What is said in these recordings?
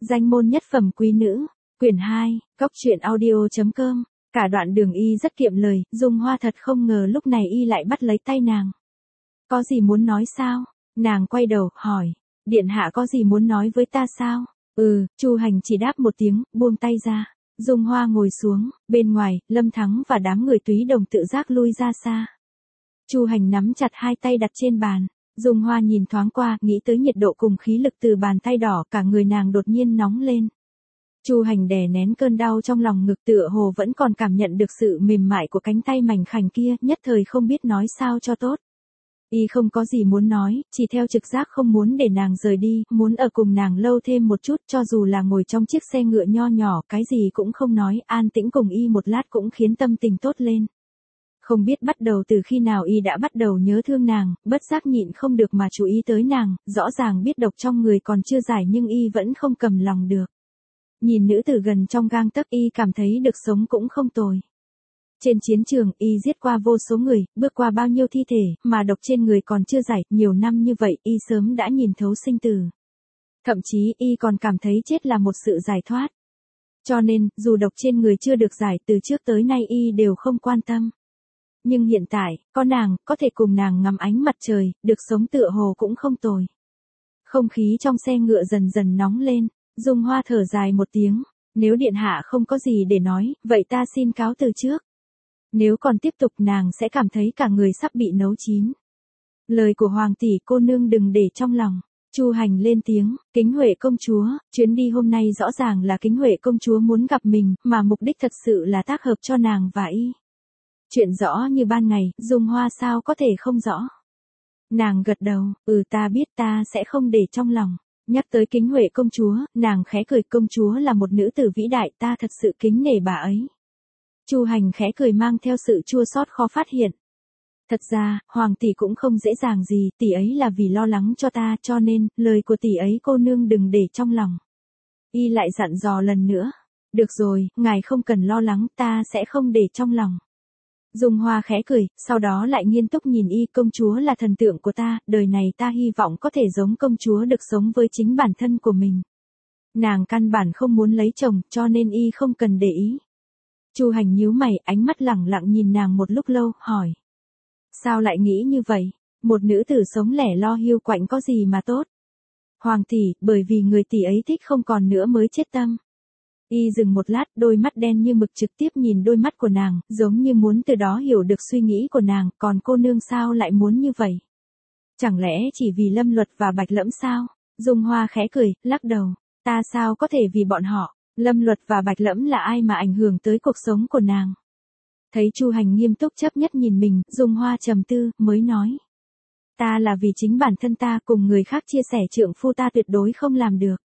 Danh môn nhất phẩm quý nữ, quyển 2, Cốc truyện audio.com. Cả đoạn đường y rất kiệm lời, Dung Hoa thật không ngờ lúc này y lại bắt lấy tay nàng. Có gì muốn nói sao? Nàng quay đầu, hỏi. Điện hạ có gì muốn nói với ta sao? Chu Hành chỉ đáp một tiếng, buông tay ra. Dung Hoa ngồi xuống, bên ngoài, Lâm Thắng và đám người Túy Đồng tự giác lui ra xa. Chu Hành nắm chặt hai tay đặt trên bàn. Dung Hoa nhìn thoáng qua, nghĩ tới nhiệt độ cùng khí lực từ bàn tay đỏ, cả người nàng đột nhiên nóng lên. Chu Hành đè nén cơn đau trong lòng ngực, tựa hồ vẫn còn cảm nhận được sự mềm mại của cánh tay mảnh khảnh kia, nhất thời không biết nói sao cho tốt. Y không có gì muốn nói, chỉ theo trực giác không muốn để nàng rời đi, muốn ở cùng nàng lâu thêm một chút, cho dù là ngồi trong chiếc xe ngựa nho nhỏ, cái gì cũng không nói, an tĩnh cùng Y một lát cũng khiến tâm tình tốt lên. Không biết bắt đầu từ khi nào Y đã bắt đầu nhớ thương nàng, bất giác nhịn không được mà chú ý tới nàng, rõ ràng biết độc trong người còn chưa giải nhưng Y vẫn không cầm lòng được. Nhìn nữ tử gần trong gang tấc, Y cảm thấy được sống cũng không tồi. Trên chiến trường, Y giết qua vô số người, bước qua bao nhiêu thi thể, mà độc trên người còn chưa giải, nhiều năm như vậy, Y sớm đã nhìn thấu sinh tử. Thậm chí, Y còn cảm thấy chết là một sự giải thoát. Cho nên, dù độc trên người chưa được giải, từ trước tới nay Y đều không quan tâm. Nhưng hiện tại, có nàng, có thể cùng nàng ngắm ánh mặt trời, được sống tựa hồ cũng không tồi. Không khí trong xe ngựa dần dần nóng lên, Dung Hoa thở dài một tiếng, nếu điện hạ không có gì để nói, vậy ta xin cáo từ trước. Nếu còn tiếp tục nàng sẽ cảm thấy cả người sắp bị nấu chín. Lời của hoàng tỷ cô nương đừng để trong lòng. Chu Hành lên tiếng, Kính Huệ công chúa, chuyến đi hôm nay rõ ràng là Kính Huệ công chúa muốn gặp mình, mà mục đích thật sự là tác hợp cho nàng và Y. Chuyện rõ như ban ngày, Dung Hoa sao có thể không rõ. Nàng gật đầu, ta biết, ta sẽ không để trong lòng. Nhắc tới Kính Huệ công chúa, nàng khẽ cười, công chúa là một nữ tử vĩ đại, ta thật sự kính nể bà ấy. Chu Hành khẽ cười mang theo sự chua xót khó phát hiện. Thật ra, hoàng tỷ cũng không dễ dàng gì, tỷ ấy là vì lo lắng cho ta, cho nên, lời của tỷ ấy cô nương đừng để trong lòng. Y lại dặn dò lần nữa. Được rồi, ngài không cần lo lắng, ta sẽ không để trong lòng. Dung Hoa khẽ cười, sau đó lại nghiêm túc nhìn Y, công chúa là thần tượng của ta, đời này ta hy vọng có thể giống công chúa được sống với chính bản thân của mình. Nàng căn bản không muốn lấy chồng, cho nên Y không cần để ý. Chu Hành nhíu mày, ánh mắt lẳng lặng nhìn nàng một lúc lâu, hỏi. Sao lại nghĩ như vậy? Một nữ tử sống lẻ lo hiu quạnh có gì mà tốt? Hoàng tỷ, bởi vì người tỷ ấy thích không còn nữa mới chết tâm. Y dừng một lát, đôi mắt đen như mực trực tiếp nhìn đôi mắt của nàng, giống như muốn từ đó hiểu được suy nghĩ của nàng, còn cô nương sao lại muốn như vậy? Chẳng lẽ chỉ vì Lâm Luật và Bạch Lẫm sao? Dung Hoa khẽ cười, lắc đầu, ta sao có thể vì bọn họ? Lâm Luật và Bạch Lẫm là ai mà ảnh hưởng tới cuộc sống của nàng? Thấy Chu Hành nghiêm túc chấp nhất nhìn mình, Dung Hoa trầm tư, mới nói. Ta là vì chính bản thân ta cùng người khác chia sẻ trượng phu ta tuyệt đối không làm được.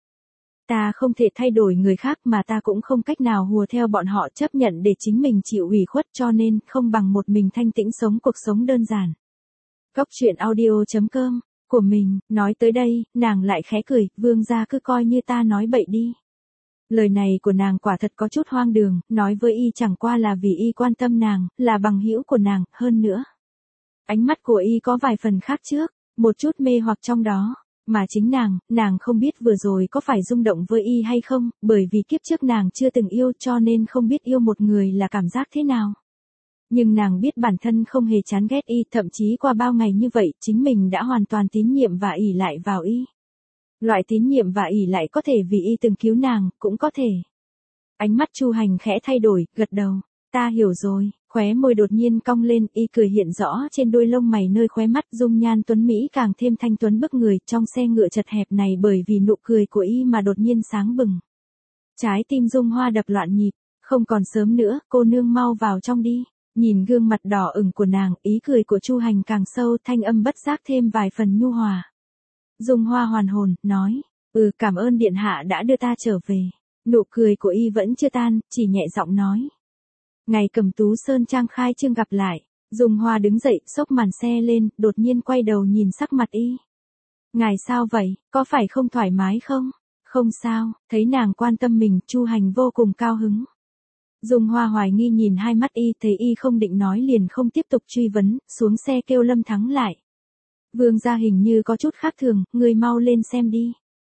Ta không thể thay đổi người khác mà ta cũng không cách nào hùa theo bọn họ chấp nhận để chính mình chịu ủy khuất, cho nên không bằng một mình thanh tĩnh sống cuộc sống đơn giản. Cốc truyện audio.com, của mình, nói tới đây, nàng lại khẽ cười, vương gia cứ coi như ta nói bậy đi. Lời này của nàng quả thật có chút hoang đường, nói với Y chẳng qua là vì Y quan tâm nàng, là bằng hữu của nàng, hơn nữa. Ánh mắt của Y có vài phần khác trước, một chút mê hoặc trong đó, mà chính nàng không biết vừa rồi có phải rung động với Y hay không, bởi vì kiếp trước nàng chưa từng yêu cho nên không biết yêu một người là cảm giác thế nào. Nhưng nàng biết bản thân không hề chán ghét Y, thậm chí qua bao ngày như vậy, chính mình đã hoàn toàn tín nhiệm và ỷ lại vào Y. Loại tín nhiệm và ỷ lại có thể vì Y từng cứu nàng, cũng có thể. Ánh mắt Chu Hành khẽ thay đổi, gật đầu. Ta hiểu rồi, khóe môi đột nhiên cong lên, Y cười hiện rõ trên đôi lông mày nơi khóe mắt, dung nhan tuấn Mỹ càng thêm thanh tuấn bức người, trong xe ngựa chật hẹp này bởi vì nụ cười của Y mà đột nhiên sáng bừng. Trái tim Dung Hoa đập loạn nhịp, không còn sớm nữa, cô nương mau vào trong đi. Nhìn gương mặt đỏ ửng của nàng, ý cười của Chu Hành càng sâu, thanh âm bất giác thêm vài phần nhu hòa. Dung Hoa hoàn hồn, nói, cảm ơn điện hạ đã đưa ta trở về. Nụ cười của Y vẫn chưa tan, chỉ nhẹ giọng nói. Ngày Cẩm Tú Sơn Trang khai trương gặp lại. Dung Hoa đứng dậy, xốc màn xe lên, đột nhiên quay đầu nhìn sắc mặt Y. Ngài sao vậy, có phải không thoải mái không? Không sao, thấy nàng quan tâm mình, Chu Hành vô cùng cao hứng. Dung Hoa hoài nghi nhìn hai mắt Y, thấy Y không định nói liền không tiếp tục truy vấn, xuống xe kêu Lâm Thắng lại. Vương gia hình như có chút khác thường, ngươi mau lên xem đi.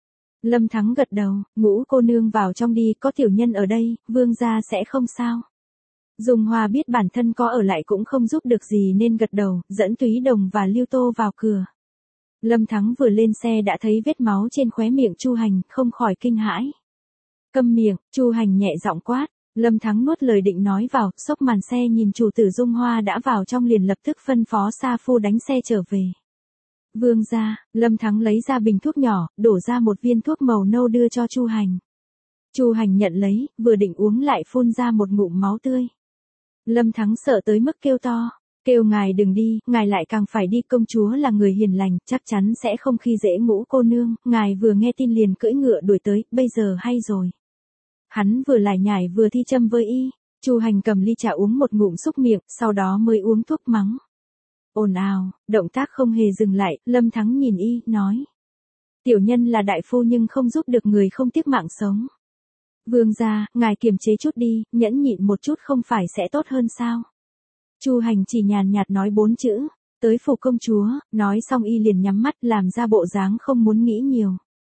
Lâm Thắng gật đầu, Ngũ cô nương vào trong đi, có tiểu nhân ở đây, vương gia sẽ không sao. Dung Hoa biết bản thân có ở lại cũng không giúp được gì nên gật đầu, dẫn Túy Đồng và Lưu Tô vào cửa. Lâm Thắng vừa lên xe đã thấy vết máu trên khóe miệng Chu Hành, không khỏi kinh hãi. Câm miệng, Chu Hành nhẹ giọng quát. Lâm Thắng nuốt lời định nói vào, xốc màn xe nhìn chủ tử Dung Hoa đã vào trong liền lập tức phân phó sa phu đánh xe trở về. Vương gia, Lâm Thắng lấy ra bình thuốc nhỏ, đổ ra một viên thuốc màu nâu đưa cho Chu Hành. Chu Hành nhận lấy, vừa định uống lại phun ra một ngụm máu tươi. Lâm Thắng sợ tới mức kêu to, kêu ngài đừng đi, ngài lại càng phải đi, công chúa là người hiền lành, chắc chắn sẽ không khi dễ Ngũ cô nương, ngài vừa nghe tin liền cưỡi ngựa đuổi tới, bây giờ hay rồi. Hắn vừa lải nhải vừa thi châm với y, Chu Hành cầm ly trà uống một ngụm xúc miệng, sau đó mới uống thuốc mắng. Ồn ào, động tác không hề dừng lại, Lâm Thắng nhìn y, nói. Tiểu nhân là đại phu nhưng không giúp được người không tiếc mạng sống. Vương gia, ngài kiềm chế chút đi, nhẫn nhịn một chút không phải sẽ tốt hơn sao? Chu Hành chỉ nhàn nhạt nói 4 chữ, tới phủ công chúa, nói xong y liền nhắm mắt làm ra bộ dáng không muốn nghĩ nhiều.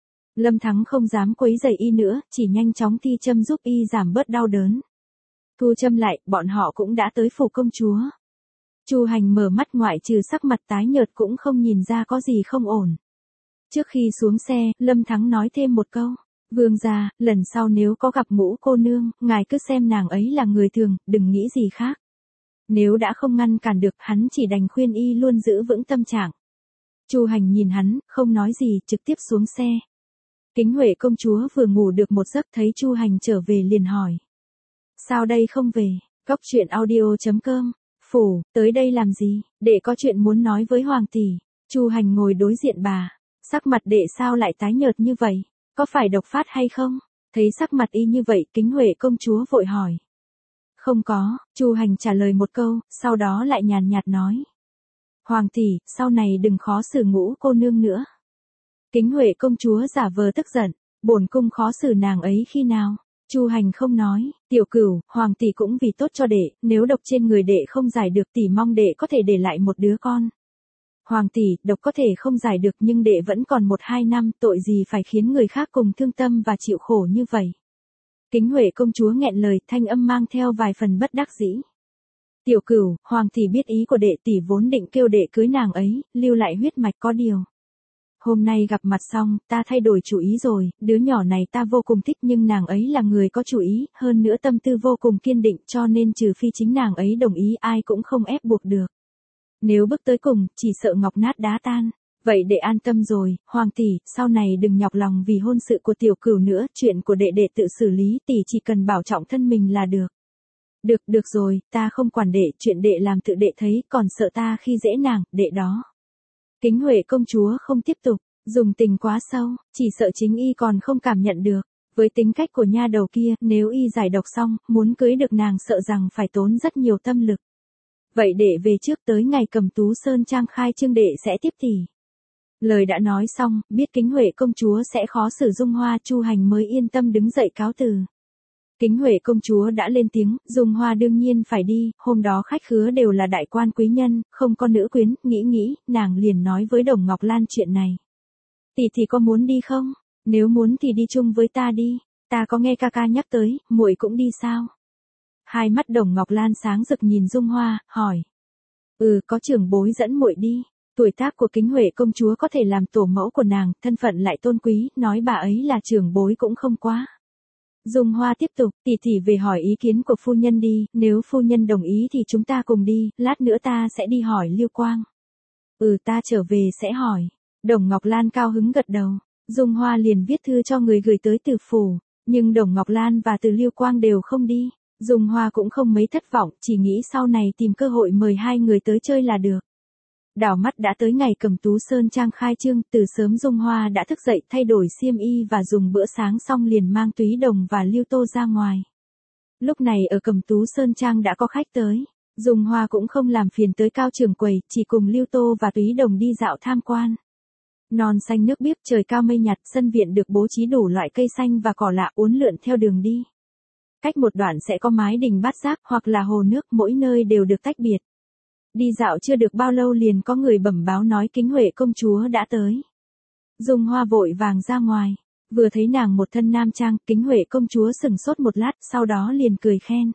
Lâm Thắng không dám quấy rầy y nữa, chỉ nhanh chóng thi châm giúp y giảm bớt đau đớn. Thu châm lại, bọn họ cũng đã tới phủ công chúa. Chu Hành mở mắt ngoại trừ sắc mặt tái nhợt cũng không nhìn ra có gì không ổn. Trước khi xuống xe, Lâm Thắng nói thêm một câu. Vương gia, lần sau nếu có gặp Ngũ cô nương, ngài cứ xem nàng ấy là người thường, đừng nghĩ gì khác. Nếu đã không ngăn cản được, hắn chỉ đành khuyên y luôn giữ vững tâm trạng. Chu Hành nhìn hắn, không nói gì, trực tiếp xuống xe. Kính Huệ công chúa vừa ngủ được một giấc thấy Chu Hành trở về liền hỏi. Sao đây không về? Góc truyện audio.com. Phủ, tới đây làm gì? Đệ có chuyện muốn nói với hoàng tỷ. Chu Hành ngồi đối diện bà. Sắc mặt đệ sao lại tái nhợt như vậy? Có phải độc phát hay không? Thấy sắc mặt y như vậy, Kính Huệ công chúa vội hỏi. Không có, Chu Hành trả lời một câu, sau đó lại nhàn nhạt nói. Hoàng tỷ, sau này đừng khó xử Ngũ cô nương nữa. Kính Huệ công chúa giả vờ tức giận, bổn cung khó xử nàng ấy khi nào? Chu Hành không nói, tiểu cửu, hoàng tỷ cũng vì tốt cho đệ, nếu độc trên người đệ không giải được tỷ mong đệ có thể để lại một đứa con. Hoàng tỷ, độc có thể không giải được nhưng đệ vẫn còn 1-2 năm, tội gì phải khiến người khác cùng thương tâm và chịu khổ như vậy. Kính Huệ công chúa nghẹn lời, thanh âm mang theo vài phần bất đắc dĩ. Tiểu cửu, hoàng tỷ biết ý của đệ, tỷ vốn định kêu đệ cưới nàng ấy, lưu lại huyết mạch, có điều. Hôm nay gặp mặt xong, ta thay đổi chủ ý rồi, đứa nhỏ này ta vô cùng thích nhưng nàng ấy là người có chủ ý, hơn nữa tâm tư vô cùng kiên định cho nên trừ phi chính nàng ấy đồng ý ai cũng không ép buộc được. Nếu bước tới cùng, chỉ sợ ngọc nát đá tan. Vậy đệ an tâm rồi, hoàng tỷ, sau này đừng nhọc lòng vì hôn sự của tiểu cửu nữa, chuyện của đệ đệ tự xử lý, tỷ chỉ cần bảo trọng thân mình là được. Được rồi, ta không quản đệ, chuyện đệ làm tự đệ thấy, còn sợ ta khi dễ nàng, đệ đó. Kính Huệ công chúa không tiếp tục, dùng tình quá sâu, chỉ sợ chính y còn không cảm nhận được. Với tính cách của nha đầu kia, nếu y giải độc xong, muốn cưới được nàng sợ rằng phải tốn rất nhiều tâm lực. Vậy đệ về trước, tới ngày Cẩm Tú Sơn Trang khai trương đệ sẽ tiếp tỷ. Lời đã nói xong, biết Kính Huệ công chúa sẽ khó xử Dung Hoa, Chu Hành mới yên tâm đứng dậy cáo từ. Kính Huệ công chúa đã lên tiếng, Dung Hoa đương nhiên phải đi, hôm đó khách khứa đều là đại quan quý nhân, không có nữ quyến, nghĩ, nàng liền nói với Đồng Ngọc Lan chuyện này. Tỷ thì có muốn đi không? Nếu muốn thì đi chung với ta đi, ta có nghe ca ca nhắc tới, muội cũng đi sao? Hai mắt Đồng Ngọc Lan sáng rực nhìn Dung Hoa, hỏi. Có trưởng bối dẫn muội đi. Tuổi tác của Kính Huệ công chúa có thể làm tổ mẫu của nàng, thân phận lại tôn quý, nói bà ấy là trưởng bối cũng không quá. Dung Hoa tiếp tục, tỷ về hỏi ý kiến của phu nhân đi, nếu phu nhân đồng ý thì chúng ta cùng đi, lát nữa ta sẽ đi hỏi Lưu Quang. Ta trở về sẽ hỏi. Đồng Ngọc Lan cao hứng gật đầu, Dung Hoa liền viết thư cho người gửi tới Từ phủ, nhưng Đồng Ngọc Lan và Từ Lưu Quang đều không đi. Dung Hoa cũng không mấy thất vọng, chỉ nghĩ sau này tìm cơ hội mời hai người tới chơi là được. Đảo mắt đã tới ngày Cẩm Tú Sơn Trang khai trương, từ sớm Dung Hoa đã thức dậy thay đổi xiêm y và dùng bữa sáng xong liền mang Túy Đồng và Lưu Tô ra ngoài. Lúc này ở Cẩm Tú Sơn Trang đã có khách tới, Dung Hoa cũng không làm phiền tới cao trưởng quầy, chỉ cùng Lưu Tô và Túy Đồng đi dạo tham quan. Non xanh nước biếc, trời cao mây nhạt, sân viện được bố trí đủ loại cây xanh và cỏ lạ uốn lượn theo đường đi. Cách một đoạn sẽ có mái đình bát giác hoặc là hồ nước, mỗi nơi đều được tách biệt. Đi dạo chưa được bao lâu liền có người bẩm báo nói Kính Huệ công chúa đã tới. Dung Hoa vội vàng ra ngoài. Vừa thấy nàng một thân nam trang, Kính Huệ công chúa sừng sốt một lát, sau đó liền cười khen.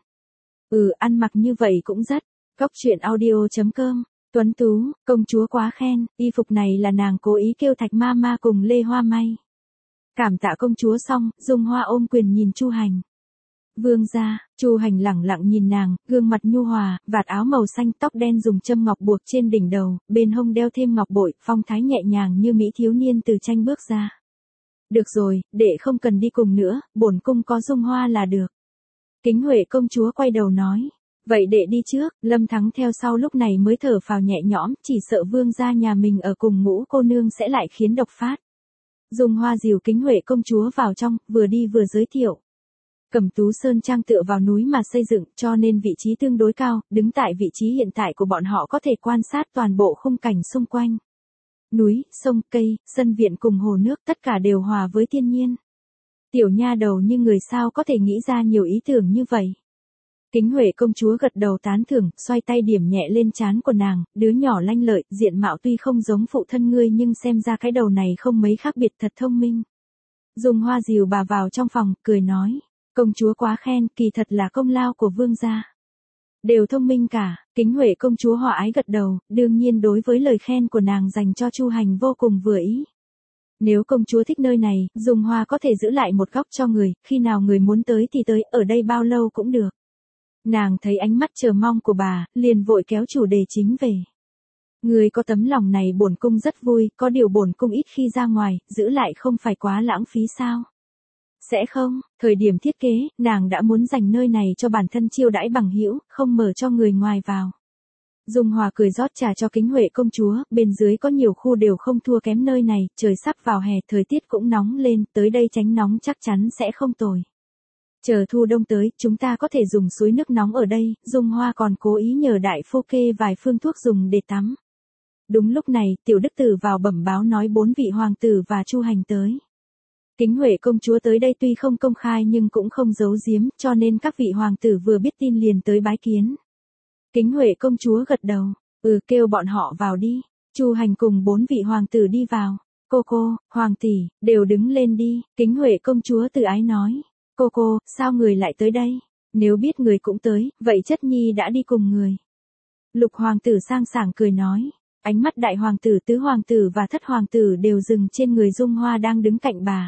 Ăn mặc như vậy cũng rất. Cóc truyện audio.com. Tuấn tú, công chúa quá khen, y phục này là nàng cố ý kêu Thạch ma ma cùng Lê Hoa may. Cảm tạ công chúa xong, Dung Hoa ôm quyền nhìn Chu Hành. Vương gia, Chu Hành lẳng lặng nhìn nàng, gương mặt nhu hòa, vạt áo màu xanh, tóc đen dùng châm ngọc buộc trên đỉnh đầu, bên hông đeo thêm ngọc bội, phong thái nhẹ nhàng như mỹ thiếu niên từ tranh bước ra. Được rồi, đệ không cần đi cùng nữa, bổn cung có Dung Hoa là được. Kính Huệ công chúa quay đầu nói. Vậy đệ đi trước, Lâm Thắng theo sau lúc này mới thở phào nhẹ nhõm, chỉ sợ vương gia nhà mình ở cùng Ngũ cô nương sẽ lại khiến độc phát. Dung Hoa dìu Kính Huệ công chúa vào trong, vừa đi vừa giới thiệu. Cẩm Tú Sơn Trang tựa vào núi mà xây dựng, cho nên vị trí tương đối cao, đứng tại vị trí hiện tại của bọn họ có thể quan sát toàn bộ khung cảnh xung quanh. Núi, sông, cây, sân viện cùng hồ nước tất cả đều hòa với thiên nhiên. Tiểu nha đầu như người sao có thể nghĩ ra nhiều ý tưởng như vậy. Kính Huệ công chúa gật đầu tán thưởng, xoay tay điểm nhẹ lên trán của nàng, đứa nhỏ lanh lợi, diện mạo tuy không giống phụ thân ngươi nhưng xem ra cái đầu này không mấy khác biệt, thật thông minh. Dung Hoa dìu bà vào trong phòng, cười nói, công chúa quá khen, kỳ thật là công lao của vương gia. Đều thông minh cả, Kính Huệ công chúa hòa ái gật đầu, đương nhiên đối với lời khen của nàng dành cho Chu Hành vô cùng vừa ý. Nếu công chúa thích nơi này, Dung Hoa có thể giữ lại một góc cho người, khi nào người muốn tới thì tới, ở đây bao lâu cũng được. Nàng thấy ánh mắt chờ mong của bà, liền vội kéo chủ đề chính về. Người có tấm lòng này bổn cung rất vui, có điều bổn cung ít khi ra ngoài, giữ lại không phải quá lãng phí sao? Sẽ không, thời điểm thiết kế, nàng đã muốn dành nơi này cho bản thân chiêu đãi bằng hữu, không mở cho người ngoài vào. Dung Hòa cười rót trà cho Kính Huệ công chúa, bên dưới có nhiều khu đều không thua kém nơi này, trời sắp vào hè, thời tiết cũng nóng lên, tới đây tránh nóng chắc chắn sẽ không tồi. Chờ thu đông tới, chúng ta có thể dùng suối nước nóng ở đây, Dung Hoa còn cố ý nhờ đại phu kê vài phương thuốc dùng để tắm. Đúng lúc này, tiểu đức tử vào bẩm báo nói 4 vị hoàng tử và Chu Hành tới. Kính Huệ công chúa tới đây tuy không công khai nhưng cũng không giấu giếm, cho nên các vị hoàng tử vừa biết tin liền tới bái kiến. Kính Huệ công chúa gật đầu, kêu bọn họ vào đi. Chu Hành cùng 4 vị hoàng tử đi vào. Cô, hoàng tỷ, đều đứng lên đi, Kính Huệ công chúa từ ái nói. Cô, sao người lại tới đây? Nếu biết người cũng tới, vậy chất nhi đã đi cùng người. Lục hoàng tử sang sảng cười nói. Ánh mắt đại hoàng tử, tứ hoàng tử và thất hoàng tử đều dừng trên người Dung Hoa đang đứng cạnh bà.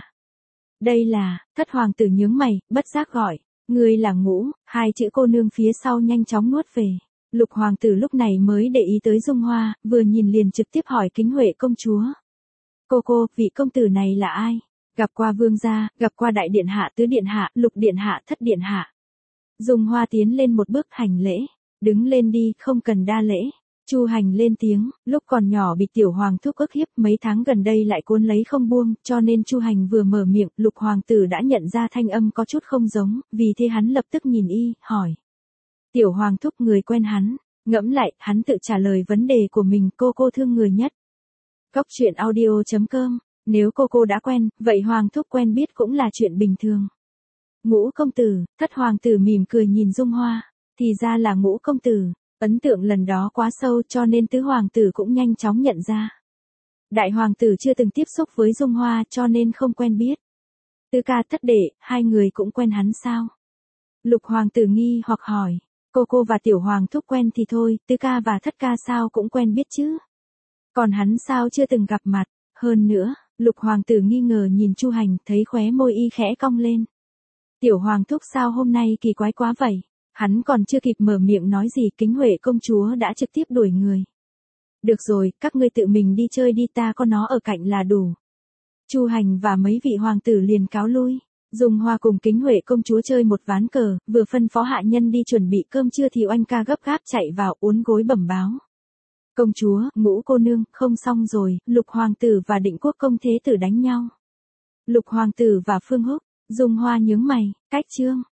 Đây là, thất hoàng tử nhướng mày, bất giác gọi. Người là Ngũ, hai chữ cô nương phía sau nhanh chóng nuốt về. Lục hoàng tử lúc này mới để ý tới Dung Hoa, vừa nhìn liền trực tiếp hỏi Kính Huệ công chúa. Cô, vị công tử này là ai? Gặp qua vương gia, gặp qua đại điện hạ, tứ điện hạ, lục điện hạ, thất điện hạ. Dung Hoa tiến lên một bước hành lễ. Đứng lên đi, không cần đa lễ. Chu Hành lên tiếng, lúc còn nhỏ bị tiểu hoàng thúc ức hiếp, mấy tháng gần đây lại cuốn lấy không buông, cho nên Chu Hành vừa mở miệng, lục hoàng tử đã nhận ra thanh âm có chút không giống, vì thế hắn lập tức nhìn y, hỏi. Tiểu hoàng thúc người quen hắn, ngẫm lại, hắn tự trả lời vấn đề của mình, cô thương người nhất. Cóc truyện audio.com. Nếu cô đã quen, vậy hoàng thúc quen biết cũng là chuyện bình thường. Ngũ công tử, thất hoàng tử mỉm cười nhìn Dung Hoa, thì ra là Ngũ công tử, ấn tượng lần đó quá sâu cho nên tứ hoàng tử cũng nhanh chóng nhận ra. Đại hoàng tử chưa từng tiếp xúc với Dung Hoa cho nên không quen biết. Tứ ca thất đệ, hai người cũng quen hắn sao? Lục hoàng tử nghi hoặc hỏi, cô và tiểu hoàng thúc quen thì thôi, tứ ca và thất ca sao cũng quen biết chứ? Còn hắn sao chưa từng gặp mặt, hơn nữa. Lục hoàng tử nghi ngờ nhìn Chu Hành, thấy khóe môi y khẽ cong lên. Tiểu hoàng thúc sao hôm nay kỳ quái quá vậy? Hắn còn chưa kịp mở miệng nói gì, Kính Huệ công chúa đã trực tiếp đuổi người. Được rồi, các ngươi tự mình đi chơi đi, ta có nó ở cạnh là đủ. Chu Hành và mấy vị hoàng tử liền cáo lui. Dung Hoa cùng Kính Huệ công chúa chơi một ván cờ, vừa phân phó hạ nhân đi chuẩn bị cơm trưa thì oanh ca gấp gáp chạy vào uốn gối bẩm báo. Công chúa, Ngũ cô nương, không xong rồi, Lục hoàng tử và Định Quốc công thế tử đánh nhau. Lục hoàng tử và Phương Húc, Dung Hoa nhướng mày, cách chương.